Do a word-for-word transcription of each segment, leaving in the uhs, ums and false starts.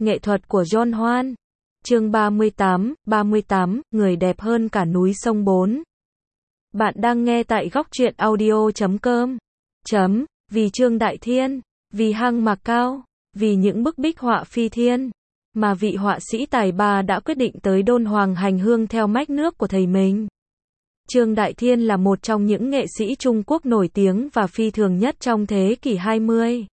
Nghệ thuật của John Hoan. Chương ba mươi tám, ba mươi tám, người đẹp hơn cả núi sông bốn. Bạn đang nghe tại góc truyện audio chấm com. Chấm, vì Trương Đại Thiên, vì hang Mạc Cao, vì những bức bích họa phi thiên, mà vị họa sĩ tài ba đã quyết định tới Đôn Hoàng hành hương theo mách nước của thầy mình. Trương Đại Thiên là một trong những nghệ sĩ Trung Quốc nổi tiếng và phi thường nhất trong thế kỷ hai mươi.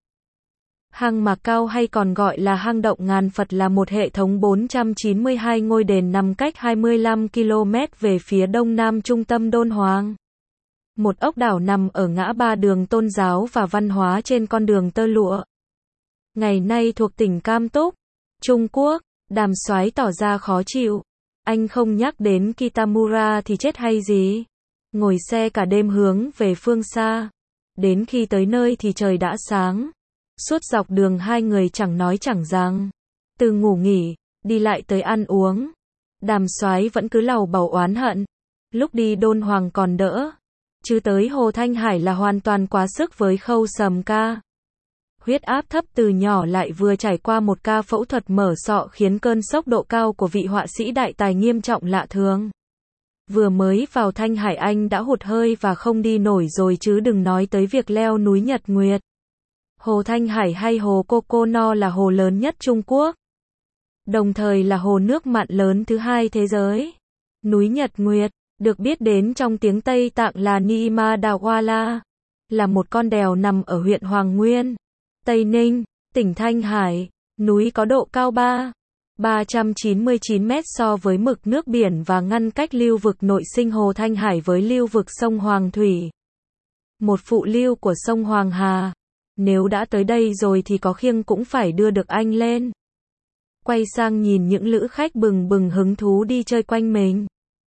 Hang Mạc Cao hay còn gọi là hang động ngàn Phật là một hệ thống bốn trăm chín mươi hai ngôi đền nằm cách hai mươi lăm ki lô mét về phía đông nam trung tâm Đôn Hoàng. Một ốc đảo nằm ở ngã ba đường tôn giáo và văn hóa trên con đường tơ lụa. Ngày nay thuộc tỉnh Cam Túc, Trung Quốc. Đàm Soái tỏ ra khó chịu. Anh không nhắc đến Kitamura thì chết hay gì? Ngồi xe cả đêm hướng về phương xa. Đến khi tới nơi thì trời đã sáng. Suốt dọc đường hai người chẳng nói chẳng rằng. Từ ngủ nghỉ, đi lại tới ăn uống. Đàm Soái vẫn cứ lầu bầu oán hận. Lúc đi Đôn Hoàng còn đỡ. Chứ tới Hồ Thanh Hải là hoàn toàn quá sức với Khâu Sầm Ca. Huyết áp thấp từ nhỏ lại vừa trải qua một ca phẫu thuật mở sọ khiến cơn sốc độ cao của vị họa sĩ đại tài nghiêm trọng lạ thường. Vừa mới vào Thanh Hải anh đã hụt hơi và không đi nổi rồi chứ đừng nói tới việc leo núi Nhật Nguyệt. Hồ Thanh Hải hay hồ Kokono là hồ lớn nhất Trung Quốc. Đồng thời là hồ nước mặn lớn thứ hai thế giới. Núi Nhật Nguyệt, được biết đến trong tiếng Tây Tạng là Nima Dawala, là một con đèo nằm ở huyện Hoàng Nguyên, Tây Ninh, tỉnh Thanh Hải. Núi có độ cao ba ba trăm chín mươi chín mét so với mực nước biển và ngăn cách lưu vực nội sinh Hồ Thanh Hải với lưu vực sông Hoàng Thủy, một phụ lưu của sông Hoàng Hà. Nếu đã tới đây rồi thì có khiêng cũng phải đưa được anh lên. Quay sang nhìn những lữ khách bừng bừng hứng thú đi chơi quanh mình.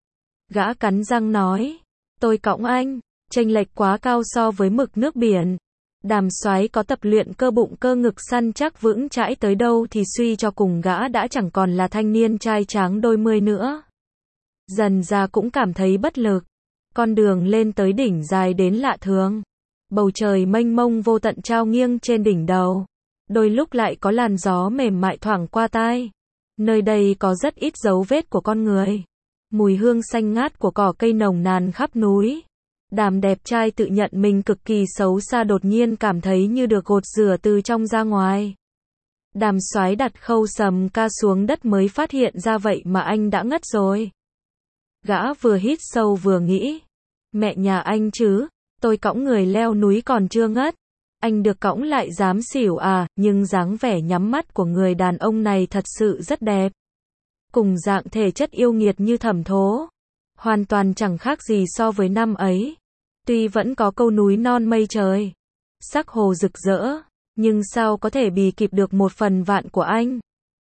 Gã cắn răng nói, tôi cõng anh, chênh lệch quá cao so với mực nước biển. Đàm Soái có tập luyện cơ bụng cơ ngực săn chắc vững chãi tới đâu thì suy cho cùng gã đã chẳng còn là thanh niên trai tráng đôi mươi nữa. Dần ra cũng cảm thấy bất lực. Con đường lên tới đỉnh dài đến lạ thường. Bầu trời mênh mông vô tận trao nghiêng trên đỉnh đầu. Đôi lúc lại có làn gió mềm mại thoảng qua tai. Nơi đây có rất ít dấu vết của con người. Mùi hương xanh ngát của cỏ cây nồng nàn khắp núi. Đàm đẹp trai tự nhận mình cực kỳ xấu xa đột nhiên cảm thấy như được gột rửa từ trong ra ngoài. Đàm Soái đặt Khâu Sầm Ca xuống đất mới phát hiện ra vậy mà anh đã ngất rồi. Gã vừa hít sâu vừa nghĩ. Mẹ nhà anh chứ, tôi cõng người leo núi còn chưa ngất. Anh được cõng lại dám xỉu à, nhưng dáng vẻ nhắm mắt của người đàn ông này thật sự rất đẹp. Cùng dạng thể chất yêu nghiệt như Thẩm Thố. Hoàn toàn chẳng khác gì so với năm ấy. Tuy vẫn có câu núi non mây trời, sắc hồ rực rỡ, nhưng sao có thể bì kịp được một phần vạn của anh.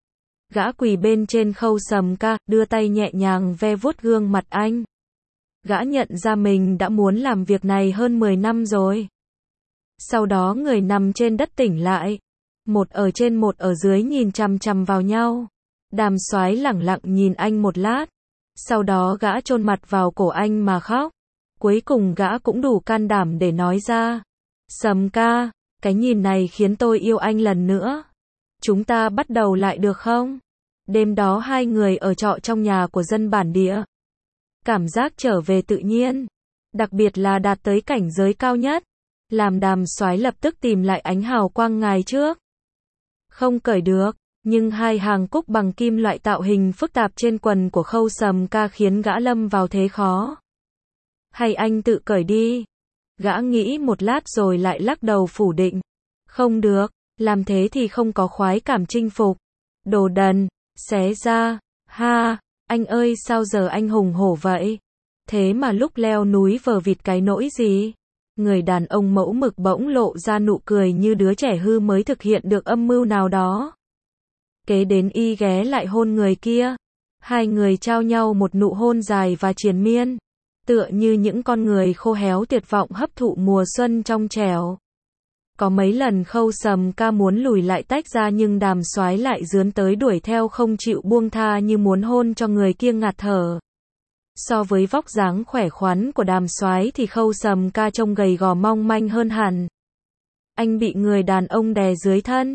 Gã quỳ bên trên Khâu Sầm Ca, đưa tay nhẹ nhàng ve vuốt gương mặt anh. Gã nhận ra mình đã muốn làm việc này hơn mười năm rồi. Sau đó người nằm trên đất tỉnh lại. Một ở trên một ở dưới nhìn chằm chằm vào nhau. Đàm Soái lẳng lặng nhìn anh một lát. Sau đó gã chôn mặt vào cổ anh mà khóc. Cuối cùng gã cũng đủ can đảm để nói ra. Sầm Ca, cái nhìn này khiến tôi yêu anh lần nữa. Chúng ta bắt đầu lại được không? Đêm đó hai người ở trọ trong nhà của dân bản địa. Cảm giác trở về tự nhiên. Đặc biệt là đạt tới cảnh giới cao nhất. Làm Đàm Soái lập tức tìm lại ánh hào quang ngày trước. Không cởi được. Nhưng hai hàng cúc bằng kim loại tạo hình phức tạp trên quần của Khâu Sầm Ca khiến gã lâm vào thế khó. Hay anh tự cởi đi. Gã nghĩ một lát rồi lại lắc đầu phủ định. Không được, làm thế thì không có khoái cảm chinh phục. Đồ đần, xé ra, ha, anh ơi sao giờ anh hùng hổ vậy? Thế mà lúc leo núi vờ vịt cái nỗi gì? Người đàn ông mẫu mực bỗng lộ ra nụ cười như đứa trẻ hư mới thực hiện được âm mưu nào đó. Kế đến y ghé lại hôn người kia. Hai người trao nhau một nụ hôn dài và triền miên. Tựa như những con người khô héo tuyệt vọng hấp thụ mùa xuân trong trẻo. Có mấy lần Khâu Sầm Ca muốn lùi lại tách ra nhưng Đàm Soái lại rướn tới đuổi theo không chịu buông tha như muốn hôn cho người kia ngạt thở. So với vóc dáng khỏe khoắn của Đàm Soái thì Khâu Sầm Ca trông gầy gò mong manh hơn hẳn. Anh bị người đàn ông đè dưới thân.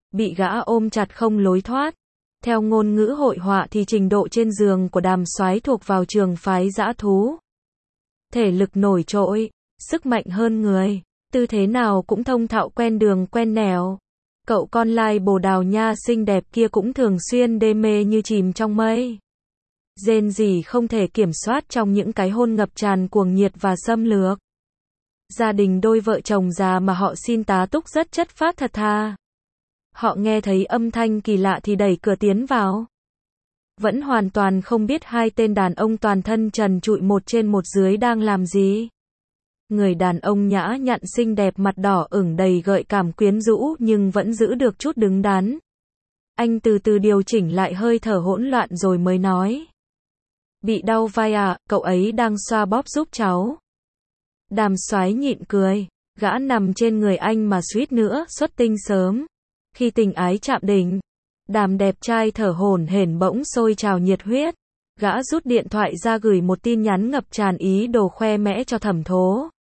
bị gã ôm chặt không lối thoát. Theo ngôn ngữ hội họa thì trình độ trên giường của Đàm Soái thuộc vào trường phái dã thú. Thể lực nổi trội, sức mạnh hơn người, tư thế nào cũng thông thạo quen đường quen nẻo. Cậu con lai bồ đào nha xinh đẹp kia cũng thường xuyên đê mê như chìm trong mây. Rên rỉ không thể kiểm soát trong những cái hôn ngập tràn cuồng nhiệt và xâm lược. Gia đình đôi vợ chồng già mà họ xin tá túc rất chất phác thật thà. Họ nghe thấy âm thanh kỳ lạ thì đẩy cửa tiến vào. Vẫn hoàn toàn không biết hai tên đàn ông toàn thân trần trụi một trên một dưới đang làm gì. Người đàn ông nhã nhặn xinh đẹp mặt đỏ ửng đầy gợi cảm quyến rũ nhưng vẫn giữ được chút đứng đắn. Anh từ từ điều chỉnh lại hơi thở hỗn loạn rồi mới nói. Bị đau vai à, cậu ấy đang xoa bóp giúp cháu. Đàm Soái nhịn cười, gã nằm trên người anh mà suýt nữa xuất tinh sớm. Khi tình ái chạm đỉnh, Đàm đẹp trai thở hổn hển bỗng sôi trào nhiệt huyết. Gã rút điện thoại ra gửi một tin nhắn ngập tràn ý đồ khoe mẽ cho Thẩm Thố.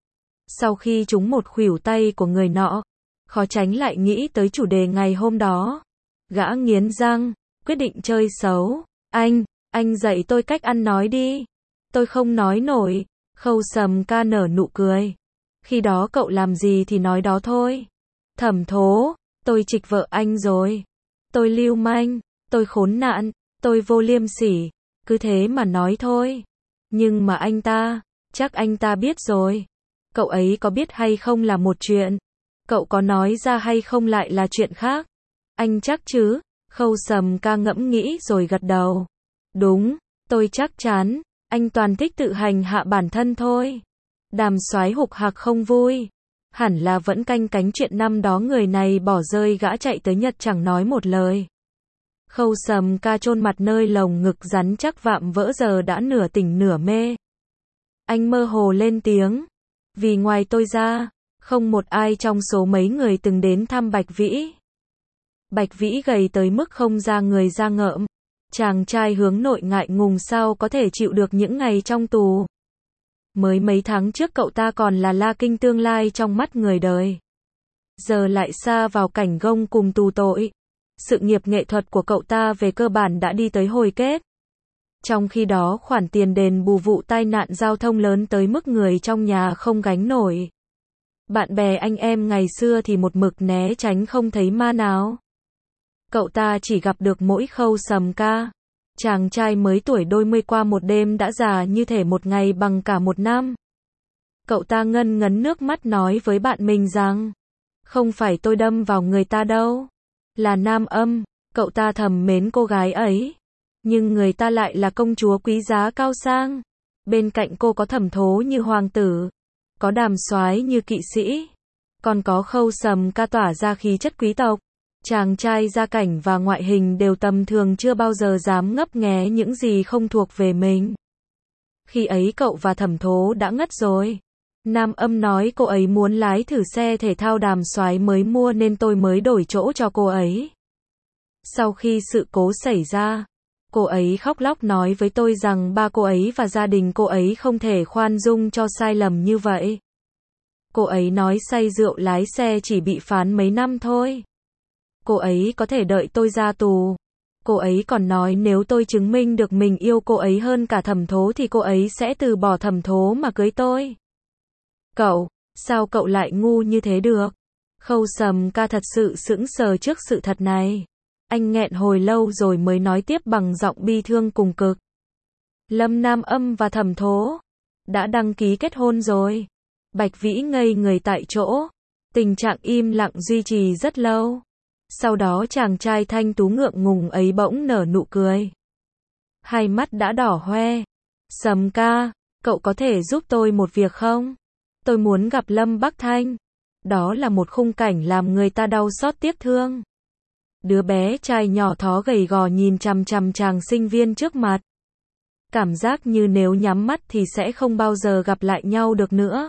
Sau khi trúng một khuỷu tay của người nọ, khó tránh lại nghĩ tới chủ đề ngày hôm đó. Gã nghiến răng, quyết định chơi xấu. Anh, anh dạy tôi cách ăn nói đi. Tôi không nói nổi. Khâu Sầm Ca nở nụ cười. Khi đó cậu làm gì thì nói đó thôi. Thẩm Thố, tôi trịch vợ anh rồi. Tôi lưu manh, tôi khốn nạn, tôi vô liêm sỉ. Cứ thế mà nói thôi. Nhưng mà anh ta, chắc anh ta biết rồi. Cậu ấy có biết hay không là một chuyện. Cậu có nói ra hay không lại là chuyện khác. Anh chắc chứ? Khâu Sầm Ca ngẫm nghĩ rồi gật đầu. Đúng, tôi chắc chắn. Anh toàn thích tự hành hạ bản thân thôi. Đàm Soái hục hạc không vui. Hẳn là vẫn canh cánh chuyện năm đó người này bỏ rơi gã chạy tới Nhật chẳng nói một lời. Khâu Sầm Ca chôn mặt nơi lồng ngực rắn chắc vạm vỡ giờ đã nửa tỉnh nửa mê. Anh mơ hồ lên tiếng. Vì ngoài tôi ra, không một ai trong số mấy người từng đến thăm Bạch Vĩ. Bạch Vĩ gầy tới mức không ra người ra ngợm. Chàng trai hướng nội ngại ngùng sao có thể chịu được những ngày trong tù. Mới mấy tháng trước cậu ta còn là La Kinh tương lai trong mắt người đời. Giờ lại sa vào cảnh gông cùng tù tội. Sự nghiệp nghệ thuật của cậu ta về cơ bản đã đi tới hồi kết. Trong khi đó khoản tiền đền bù vụ tai nạn giao thông lớn tới mức người trong nhà không gánh nổi. Bạn bè anh em ngày xưa thì một mực né tránh không thấy ma nào. Cậu ta chỉ gặp được mỗi Khâu Sầm Ca. Chàng trai mới tuổi đôi mươi qua một đêm đã già như thể một ngày bằng cả một năm. Cậu ta ngân ngấn nước mắt nói với bạn mình rằng, không phải tôi đâm vào người ta đâu. Là Nam Âm, cậu ta thầm mến cô gái ấy. Nhưng người ta lại là công chúa quý giá cao sang. Bên cạnh cô có Thẩm Thố như hoàng tử. Có Đàm Soái như kỵ sĩ. Còn có Khâu Sầm Ca tỏa ra khí chất quý tộc. Chàng trai gia cảnh và ngoại hình đều tầm thường chưa bao giờ dám ngấp nghé những gì không thuộc về mình. Khi ấy cậu và Thẩm Thố đã ngất rồi. Nam Âm nói cô ấy muốn lái thử xe thể thao Đàm Soái mới mua nên tôi mới đổi chỗ cho cô ấy. Sau khi sự cố xảy ra, cô ấy khóc lóc nói với tôi rằng ba cô ấy và gia đình cô ấy không thể khoan dung cho sai lầm như vậy. Cô ấy nói say rượu lái xe chỉ bị phán mấy năm thôi. Cô ấy có thể đợi tôi ra tù. Cô ấy còn nói nếu tôi chứng minh được mình yêu cô ấy hơn cả Thẩm Thố thì cô ấy sẽ từ bỏ Thẩm Thố mà cưới tôi. Cậu, sao cậu lại ngu như thế được? Khâu Sầm Ca thật sự sững sờ trước sự thật này. Anh nghẹn hồi lâu rồi mới nói tiếp bằng giọng bi thương cùng cực. Lâm Nam Âm và Thẩm Thố đã đăng ký kết hôn rồi. Bạch Vĩ ngây người tại chỗ. Tình trạng im lặng duy trì rất lâu. Sau đó chàng trai thanh tú ngượng ngùng ấy bỗng nở nụ cười. Hai mắt đã đỏ hoe. Sầm Ca, cậu có thể giúp tôi một việc không? Tôi muốn gặp Lâm Bắc Thanh. Đó là một khung cảnh làm người ta đau xót tiếc thương. Đứa bé trai nhỏ thó gầy gò nhìn chằm chằm chàng sinh viên trước mặt. Cảm giác như nếu nhắm mắt thì sẽ không bao giờ gặp lại nhau được nữa.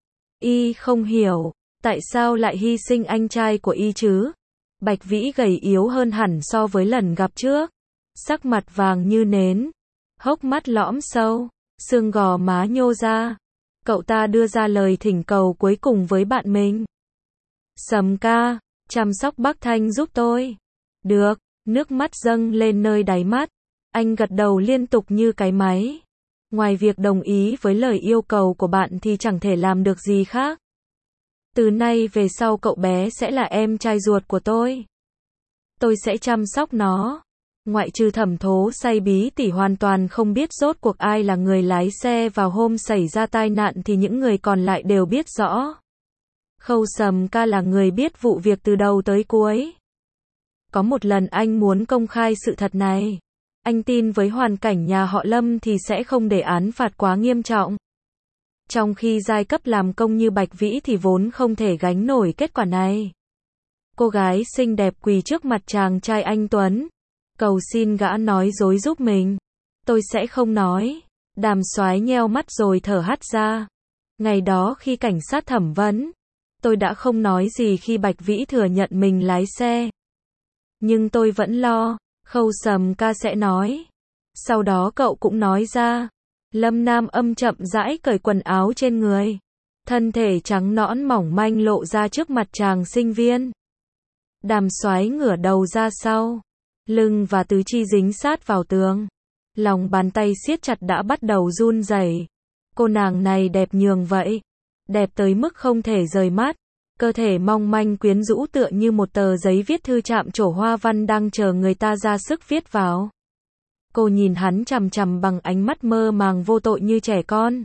Y không hiểu, tại sao lại hy sinh anh trai của Y chứ? Bạch Vĩ gầy yếu hơn hẳn so với lần gặp trước. Sắc mặt vàng như nến. Hốc mắt lõm sâu. Xương gò má nhô ra. Cậu ta đưa ra lời thỉnh cầu cuối cùng với bạn mình. Sầm Ca, chăm sóc bác Thanh giúp tôi. Được, nước mắt dâng lên nơi đáy mắt. Anh gật đầu liên tục như cái máy. Ngoài việc đồng ý với lời yêu cầu của bạn thì chẳng thể làm được gì khác. Từ nay về sau cậu bé sẽ là em trai ruột của tôi. Tôi sẽ chăm sóc nó. Ngoại trừ Thẩm Thố say bí tỉ hoàn toàn không biết rốt cuộc ai là người lái xe vào hôm xảy ra tai nạn thì những người còn lại đều biết rõ. Khâu Sầm Ca là người biết vụ việc từ đầu tới cuối. Có một lần anh muốn công khai sự thật này. Anh tin với hoàn cảnh nhà họ Lâm thì sẽ không để án phạt quá nghiêm trọng. Trong khi giai cấp làm công như Bạch Vĩ thì vốn không thể gánh nổi kết quả này. Cô gái xinh đẹp quỳ trước mặt chàng trai anh tuấn, cầu xin gã nói dối giúp mình. Tôi sẽ không nói. Đàm Soái nheo mắt rồi thở hắt ra. Ngày đó khi cảnh sát thẩm vấn, tôi đã không nói gì khi Bạch Vĩ thừa nhận mình lái xe. Nhưng tôi vẫn lo, Khâu Sầm Ca sẽ nói. Sau đó cậu cũng nói ra. Lâm Nam Âm chậm rãi cởi quần áo trên người. Thân thể trắng nõn mỏng manh lộ ra trước mặt chàng sinh viên. Đàm Soái ngửa đầu ra sau. Lưng và tứ chi dính sát vào tường. Lòng bàn tay siết chặt đã bắt đầu run rẩy. Cô nàng này đẹp nhường vậy. Đẹp tới mức không thể rời mắt. Cơ thể mong manh quyến rũ tựa như một tờ giấy viết thư chạm trổ hoa văn đang chờ người ta ra sức viết vào. Cô nhìn hắn chằm chằm bằng ánh mắt mơ màng vô tội như trẻ con.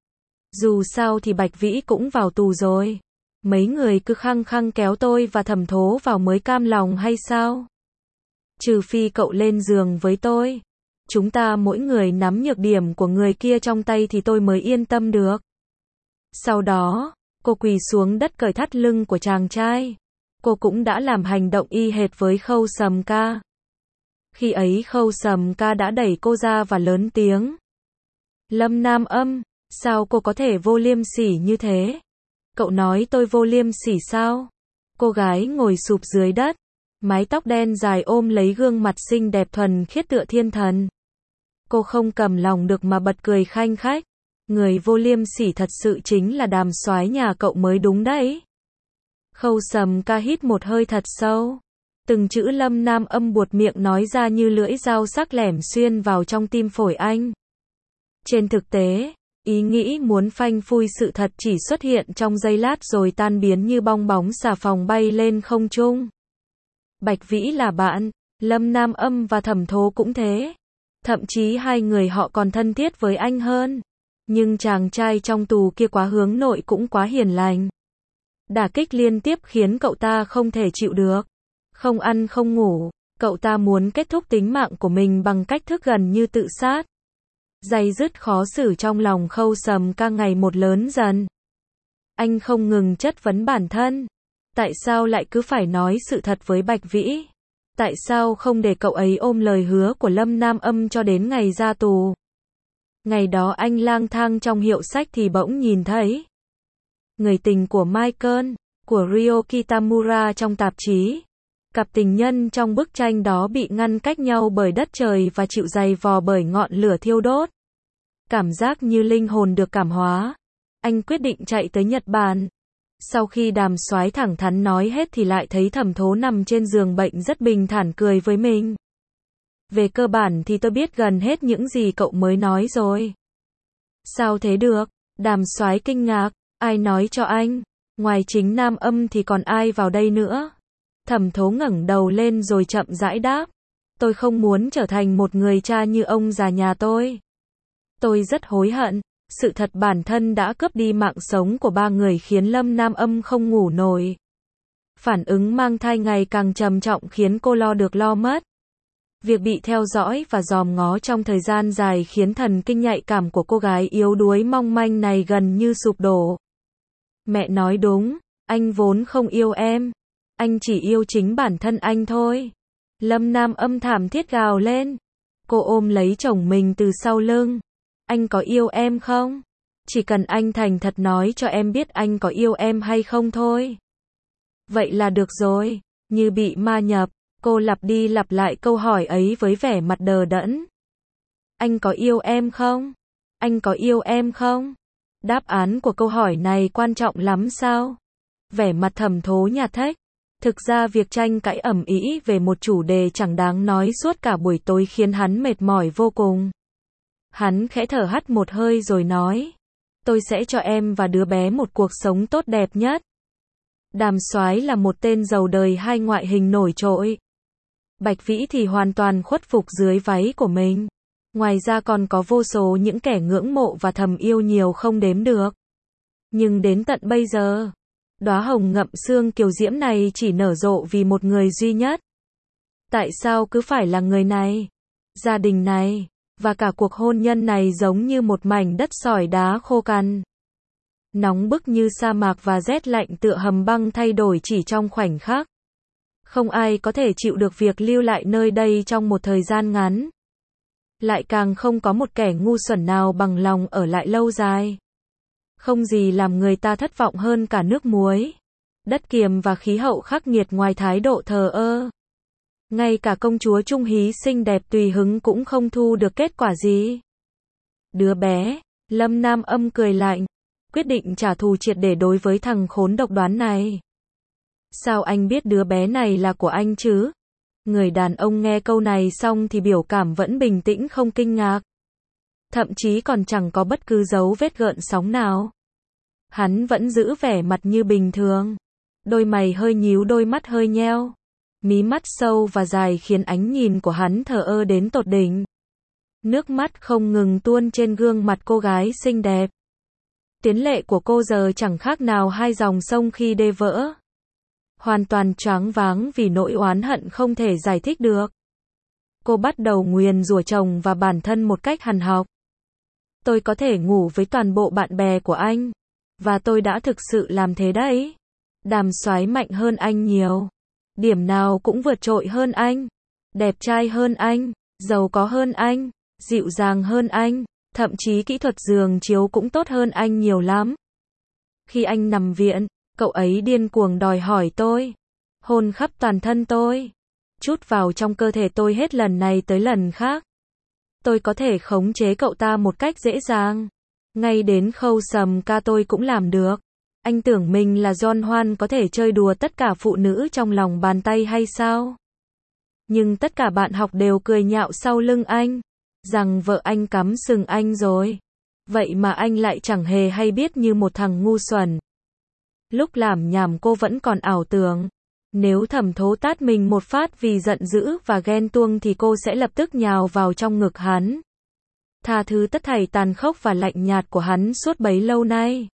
Dù sao thì Bạch Vĩ cũng vào tù rồi. Mấy người cứ khăng khăng kéo tôi và Thẩm Thố vào mới cam lòng hay sao? Trừ phi cậu lên giường với tôi. Chúng ta mỗi người nắm nhược điểm của người kia trong tay thì tôi mới yên tâm được. Sau đó, cô quỳ xuống đất cởi thắt lưng của chàng trai. Cô cũng đã làm hành động y hệt với Khâu Sầm Ca. Khi ấy Khâu Sầm Ca đã đẩy cô ra và lớn tiếng. Lâm Nam Âm, sao cô có thể vô liêm sỉ như thế? Cậu nói tôi vô liêm sỉ sao? Cô gái ngồi sụp dưới đất, mái tóc đen dài ôm lấy gương mặt xinh đẹp thuần khiết tựa thiên thần. Cô không cầm lòng được mà bật cười khanh khách. Người vô liêm sỉ thật sự chính là Đàm Soái nhà cậu mới đúng đấy. Khâu Sầm Ca hít một hơi thật sâu. Từng chữ Lâm Nam Âm buột miệng nói ra như lưỡi dao sắc lẻm xuyên vào trong tim phổi anh. Trên thực tế, ý nghĩ muốn phanh phui sự thật chỉ xuất hiện trong giây lát rồi tan biến như bong bóng xà phòng bay lên không trung. Bạch Vĩ là bạn, Lâm Nam Âm và Thẩm Thố cũng thế. Thậm chí hai người họ còn thân thiết với anh hơn. Nhưng chàng trai trong tù kia quá hướng nội cũng quá hiền lành. Đả kích liên tiếp khiến cậu ta không thể chịu được. Không ăn không ngủ, cậu ta muốn kết thúc tính mạng của mình bằng cách thức gần như tự sát. Day dứt khó xử trong lòng Khâu Sầm Ca ngày một lớn dần. Anh không ngừng chất vấn bản thân. Tại sao lại cứ phải nói sự thật với Bạch Vĩ? Tại sao không để cậu ấy ôm lời hứa của Lâm Nam Âm cho đến ngày ra tù? Ngày đó anh lang thang trong hiệu sách thì bỗng nhìn thấy người tình của Michael, của Ryo Kitamura trong tạp chí. Cặp tình nhân trong bức tranh đó bị ngăn cách nhau bởi đất trời và chịu giày vò bởi ngọn lửa thiêu đốt. Cảm giác như linh hồn được cảm hóa. Anh quyết định chạy tới Nhật Bản. Sau khi Đàm Soái thẳng thắn nói hết thì lại thấy Thẩm Thố nằm trên giường bệnh rất bình thản cười với mình. Về cơ bản thì tôi biết gần hết những gì cậu mới nói rồi. Sao thế được? Đàm Soái kinh ngạc. Ai nói cho anh? Ngoài chính Nam Âm thì còn ai vào đây nữa? Thẩm Thố ngẩng đầu lên rồi chậm rãi đáp. Tôi không muốn trở thành một người cha như ông già nhà tôi. Tôi rất hối hận. Sự thật bản thân đã cướp đi mạng sống của ba người khiến Lâm Nam Âm không ngủ nổi. Phản ứng mang thai ngày càng trầm trọng khiến cô lo được lo mất. Việc bị theo dõi và dòm ngó trong thời gian dài khiến thần kinh nhạy cảm của cô gái yếu đuối mong manh này gần như sụp đổ. Mẹ nói đúng, anh vốn không yêu em. Anh chỉ yêu chính bản thân anh thôi. Lâm Nam Âm thảm thiết gào lên. Cô ôm lấy chồng mình từ sau lưng. Anh có yêu em không? Chỉ cần anh thành thật nói cho em biết anh có yêu em hay không thôi. Vậy là được rồi. Như bị ma nhập, cô lặp đi lặp lại câu hỏi ấy với vẻ mặt đờ đẫn. Anh có yêu em không? Anh có yêu em không? Đáp án của câu hỏi này quan trọng lắm sao? Vẻ mặt Thẩm Thố nhạt thách. Thực ra việc tranh cãi ầm ĩ về một chủ đề chẳng đáng nói suốt cả buổi tối khiến hắn mệt mỏi vô cùng. Hắn khẽ thở hắt một hơi rồi nói, tôi sẽ cho em và đứa bé một cuộc sống tốt đẹp nhất. Đàm Soái là một tên giàu đời hai ngoại hình nổi trội. Bạch Vĩ thì hoàn toàn khuất phục dưới váy của mình. Ngoài ra còn có vô số những kẻ ngưỡng mộ và thầm yêu nhiều không đếm được. Nhưng đến tận bây giờ, đóa hồng ngậm xương kiều diễm này chỉ nở rộ vì một người duy nhất. Tại sao cứ phải là người này? Gia đình này, và cả cuộc hôn nhân này giống như một mảnh đất sỏi đá khô cằn. Nóng bức như sa mạc và rét lạnh tựa hầm băng thay đổi chỉ trong khoảnh khắc. Không ai có thể chịu được việc lưu lại nơi đây trong một thời gian ngắn. Lại càng không có một kẻ ngu xuẩn nào bằng lòng ở lại lâu dài. Không gì làm người ta thất vọng hơn cả nước muối, đất kiềm và khí hậu khắc nghiệt ngoài thái độ thờ ơ. Ngay cả công chúa Trung Hí xinh đẹp tùy hứng cũng không thu được kết quả gì. Đứa bé, Lâm Nam Âm cười lạnh, quyết định trả thù triệt để đối với thằng khốn độc đoán này. Sao anh biết đứa bé này là của anh chứ? Người đàn ông nghe câu này xong thì biểu cảm vẫn bình tĩnh không kinh ngạc. Thậm chí còn chẳng có bất cứ dấu vết gợn sóng nào. Hắn vẫn giữ vẻ mặt như bình thường. Đôi mày hơi nhíu, đôi mắt hơi nheo. Mí mắt sâu và dài khiến ánh nhìn của hắn thờ ơ đến tột đỉnh. Nước mắt không ngừng tuôn trên gương mặt cô gái xinh đẹp. Tiến lệ của cô giờ chẳng khác nào hai dòng sông khi đê vỡ. Hoàn toàn choáng váng vì nỗi oán hận không thể giải thích được. Cô bắt đầu nguyền rủa chồng và bản thân một cách hằn học. Tôi có thể ngủ với toàn bộ bạn bè của anh. Và tôi đã thực sự làm thế đấy. Đàm Soái mạnh hơn anh nhiều. Điểm nào cũng vượt trội hơn anh. Đẹp trai hơn anh. Giàu có hơn anh. Dịu dàng hơn anh. Thậm chí kỹ thuật giường chiếu cũng tốt hơn anh nhiều lắm. Khi anh nằm viện, cậu ấy điên cuồng đòi hỏi tôi. Hôn khắp toàn thân tôi. Chút vào trong cơ thể tôi hết lần này tới lần khác. Tôi có thể khống chế cậu ta một cách dễ dàng. Ngay đến khâu sầm ca tôi cũng làm được. Anh tưởng mình là John Hoan có thể chơi đùa tất cả phụ nữ trong lòng bàn tay hay sao? Nhưng tất cả bạn học đều cười nhạo sau lưng anh. Rằng vợ anh cắm sừng anh rồi. Vậy mà anh lại chẳng hề hay biết như một thằng ngu xuẩn. Lúc làm nhảm cô vẫn còn ảo tưởng. Nếu Thẩm Thố tát mình một phát vì giận dữ và ghen tuông thì cô sẽ lập tức nhào vào trong ngực hắn. Tha thứ tất thảy tàn khốc và lạnh nhạt của hắn suốt bấy lâu nay.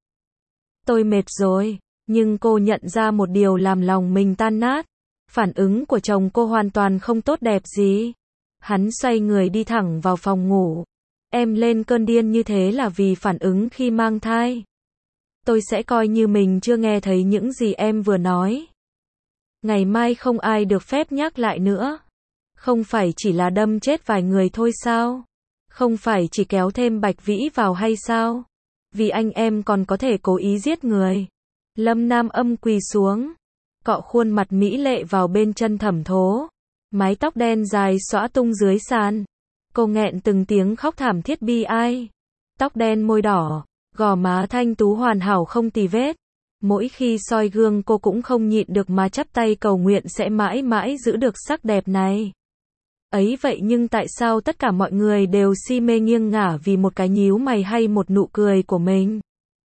Tôi mệt rồi, nhưng cô nhận ra một điều làm lòng mình tan nát. Phản ứng của chồng cô hoàn toàn không tốt đẹp gì. Hắn xoay người đi thẳng vào phòng ngủ. Em lên cơn điên như thế là vì phản ứng khi mang thai. Tôi sẽ coi như mình chưa nghe thấy những gì em vừa nói. Ngày mai không ai được phép nhắc lại nữa. Không phải chỉ là đâm chết vài người thôi sao? Không phải chỉ kéo thêm Bạch Vĩ vào hay sao? Vì anh em còn có thể cố ý giết người. Lâm Nam Âm quỳ xuống, cọ khuôn mặt mỹ lệ vào bên chân Thẩm Thố. Mái tóc đen dài xõa tung dưới sàn. Cô nghẹn từng tiếng khóc thảm thiết bi ai. Tóc đen môi đỏ, gò má thanh tú hoàn hảo không tì vết. Mỗi khi soi gương cô cũng không nhịn được mà chắp tay cầu nguyện sẽ mãi mãi giữ được sắc đẹp này. Ấy vậy nhưng tại sao tất cả mọi người đều si mê nghiêng ngả vì một cái nhíu mày hay một nụ cười của mình?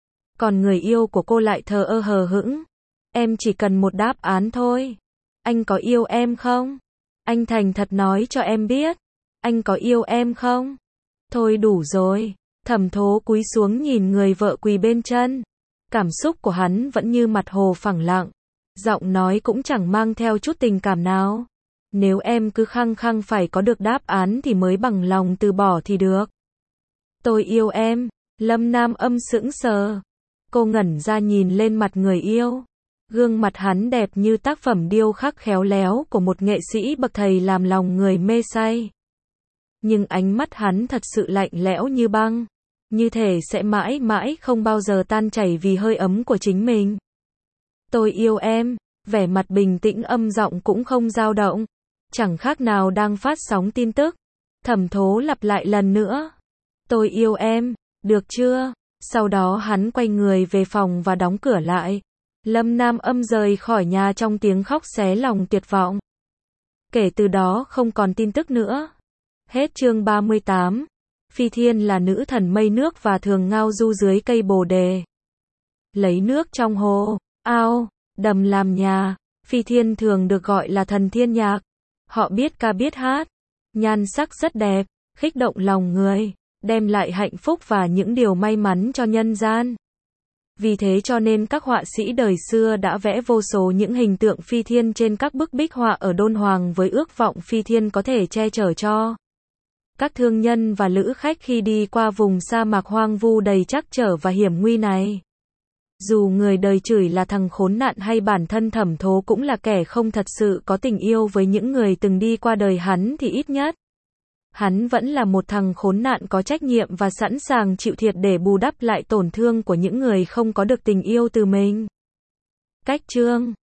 Còn người yêu của cô lại thờ ơ hờ hững. Em chỉ cần một đáp án thôi. Anh có yêu em không? Anh thành thật nói cho em biết. Anh có yêu em không? Thôi đủ rồi. Thẩm Thố cúi xuống nhìn người vợ quỳ bên chân. Cảm xúc của hắn vẫn như mặt hồ phẳng lặng. Giọng nói cũng chẳng mang theo chút tình cảm nào. Nếu em cứ khăng khăng phải có được đáp án thì mới bằng lòng từ bỏ thì được. Tôi yêu em. Lâm Nam Âm sững sờ. Cô ngẩn ra nhìn lên mặt người yêu. Gương mặt hắn đẹp như tác phẩm điêu khắc khéo léo của một nghệ sĩ bậc thầy làm lòng người mê say. Nhưng ánh mắt hắn thật sự lạnh lẽo như băng. Như thể sẽ mãi mãi không bao giờ tan chảy vì hơi ấm của chính mình. Tôi yêu em. Vẻ mặt bình tĩnh âm giọng cũng không dao động. Chẳng khác nào đang phát sóng tin tức. Thẩm Thố lặp lại lần nữa. Tôi yêu em. Được chưa? Sau đó hắn quay người về phòng và đóng cửa lại. Lâm Nam Âm rời khỏi nhà trong tiếng khóc xé lòng tuyệt vọng. Kể từ đó không còn tin tức nữa. Hết chương ba mươi tám. Phi Thiên là nữ thần mây nước và thường ngao du dưới cây bồ đề. Lấy nước trong hồ, ao, đầm làm nhà. Phi Thiên thường được gọi là thần thiên nhạc. Họ biết ca biết hát. Nhan sắc rất đẹp, khích động lòng người, đem lại hạnh phúc và những điều may mắn cho nhân gian. Vì thế cho nên các họa sĩ đời xưa đã vẽ vô số những hình tượng Phi Thiên trên các bức bích họa ở Đôn Hoàng với ước vọng Phi Thiên có thể che chở cho các thương nhân và lữ khách khi đi qua vùng sa mạc hoang vu đầy trắc trở và hiểm nguy này. Dù người đời chửi là thằng khốn nạn hay bản thân Thẩm Thố cũng là kẻ không thật sự có tình yêu với những người từng đi qua đời hắn thì ít nhất hắn vẫn là một thằng khốn nạn có trách nhiệm và sẵn sàng chịu thiệt để bù đắp lại tổn thương của những người không có được tình yêu từ mình. Cách chương